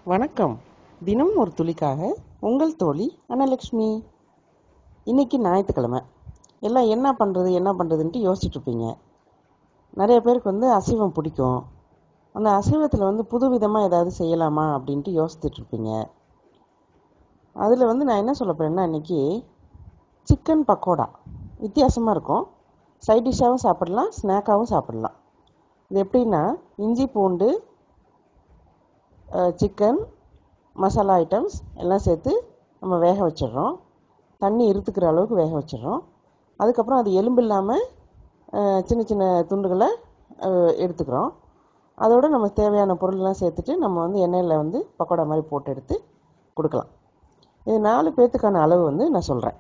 வணக்கம். தினம் ஒரு துளிக்காக உங்கள் தோழி அன்னலக்ஷ்மி. இன்னைக்கு ஞாயிற்றுக்கிழமை. எல்லாம் என்ன பண்ணுறதுன்ட்டு யோசிச்சுட்டு இருப்பீங்க. நிறைய பேருக்கு அசைவம் பிடிக்கும். அந்த அசைவத்தில் புதுவிதமாக ஏதாவது செய்யலாமா அப்படின்ட்டு யோசிச்சுட்டு இருப்பீங்க. அதில் நான் என்ன சொல்ல போகிறேன்னா, இன்னைக்கு சிக்கன் பக்கோடா வித்தியாசமாக இருக்கும். சைட் டிஷ்ஷாகவும் சாப்பிடலாம், ஸ்நாக்காகவும் சாப்பிடலாம். இது எப்படின்னா, இஞ்சி பூண்டு, சிக்கன், மசாலா ஐட்டம்ஸ் எல்லாம் சேர்த்து நம்ம வேக வச்சிடுறோம். தண்ணி இருத்துக்கிற அளவுக்கு வேக வச்சிடுறோம். அதுக்கப்புறம் அது எலும்பு இல்லாமல் சின்ன சின்ன துண்டுகளை எடுத்துக்கிறோம். அதோடு நம்ம தேவையான பொருள்லாம் சேர்த்துட்டு நம்ம எண்ணெயில் பக்கோடா மாதிரி போட்டு எடுத்து கொடுக்கலாம். இது 4 பேர்த்துக்கான அளவு நான் சொல்கிறேன்.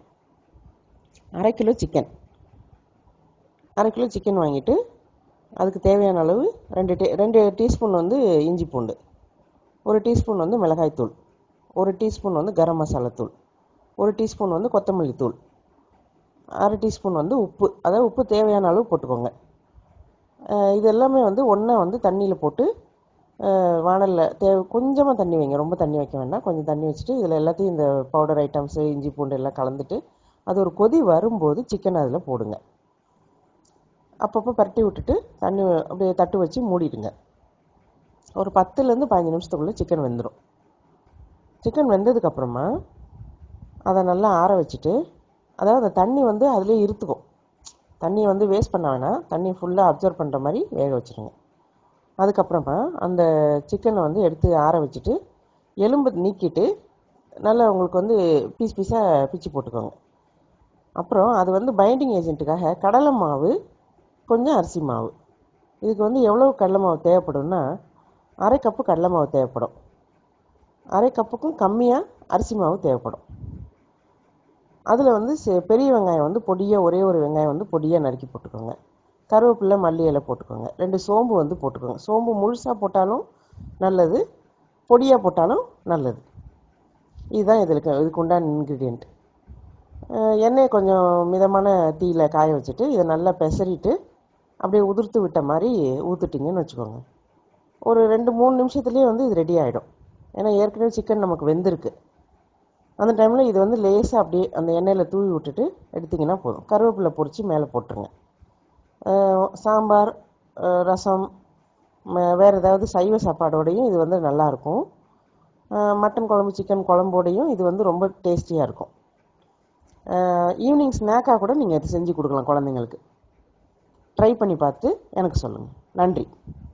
அரை கிலோ சிக்கன் வாங்கிட்டு அதுக்கு தேவையான அளவு 2 டீஸ்பூன் இஞ்சி பூண்டு, 1 டீஸ்பூன் மிளகாய்த்தூள், 1 டீஸ்பூன் கரம் மசாலா தூள், 1 டீஸ்பூன் கொத்தமல்லி தூள், அரை டீஸ்பூன் உப்பு. அதாவது உப்பு தேவையான அளவு போட்டுக்கோங்க. இது எல்லாமே ஒன்றா தண்ணியில் போட்டு வானலில் கொஞ்சமாக தண்ணி வைங்க. ரொம்ப தண்ணி வைக்க வேண்டாம். கொஞ்சம் தண்ணி வச்சுட்டு இதில் எல்லாத்தையும் இந்த பவுடர் ஐட்டம்ஸு இஞ்சி பூண்டு எல்லாம் கலந்துட்டு அது ஒரு கொதி வரும்போது சிக்கன் அதில் போடுங்க. அப்பப்போ பரட்டி விட்டுட்டு தண்ணி அப்படியே தட்டு வச்சு மூடிடுங்க. ஒரு 10லேருந்து 15 நிமிஷத்துக்குள்ளே சிக்கன் வெந்துடும். சிக்கன் வெந்ததுக்கப்புறமா அதை நல்லா ஆற வச்சுட்டு, அதாவது அந்த தண்ணி அதிலே இருத்துக்கும். தண்ணியை வேஸ்ட் பண்ண வேணாம். தண்ணி ஃபுல்லாக அப்சர்வ் பண்ணுற மாதிரி வேக வச்சுருங்க. அதுக்கப்புறமா அந்த சிக்கனை எடுத்து ஆற வச்சுட்டு எலும்பு நீக்கிட்டு நல்லா உங்களுக்கு பீஸ் பீஸாக பிச்சு போட்டுக்கோங்க. அப்புறம் அது பைண்டிங் ஏஜென்ட்டுக்காக கடலை மாவு, கொஞ்சம் அரிசி மாவு. இதுக்கு எவ்வளோ கடலை மாவு தேவைப்படும்னா, அரை கப்பு கடலை மாவு தேவைப்படும். அரை கப்புக்கும் கம்மியாக அரிசி மாவு தேவைப்படும். அதில் பெரிய வெங்காயம் பொடியாக, ஒரே ஒரு வெங்காயம் பொடியாக நறுக்கி போட்டுக்கோங்க. கருவேப்பிலை, மல்லி இலை போட்டுக்கோங்க. 2 சோம்பு போட்டுக்கோங்க. சோம்பு முழுசாக போட்டாலும் நல்லது, பொடியாக போட்டாலும் நல்லது. இதுதான் இதுக்கு உண்டான இன்க்ரீடியண்ட். எண்ணெயை கொஞ்சம் மிதமான தீயில் காய வச்சுட்டு இதை நல்லா பெசரிட்டு அப்படியே உதிர்த்து விட்ட மாதிரி ஊற்றுட்டிங்கன்னு வச்சுக்கோங்க. ஒரு 2-3 நிமிஷத்துலேயே இது ரெடி ஆகிடும். ஏன்னா ஏற்கனவே சிக்கன் நமக்கு வெந்திருக்கு. அந்த டைமில் இது லேசாக அப்படியே அந்த எண்ணெயில் தூவி விட்டுட்டு எடுத்திங்கன்னா போதும். கருவேப்பிலை பொரித்து மேலே போட்டுருங்க. சாம்பார், ரசம், வேறு ஏதாவது சைவ சாப்பாடோடையும் இது நல்லாயிருக்கும். மட்டன் குழம்பு, சிக்கன் குழம்போடையும் இது ரொம்ப டேஸ்டியாக இருக்கும். ஈவினிங் ஸ்நாக்காக கூட நீங்கள் இது செஞ்சு கொடுக்கலாம் குழந்தைங்களுக்கு. ட்ரை பண்ணி பார்த்து எனக்கு சொல்லுங்கள். நன்றி.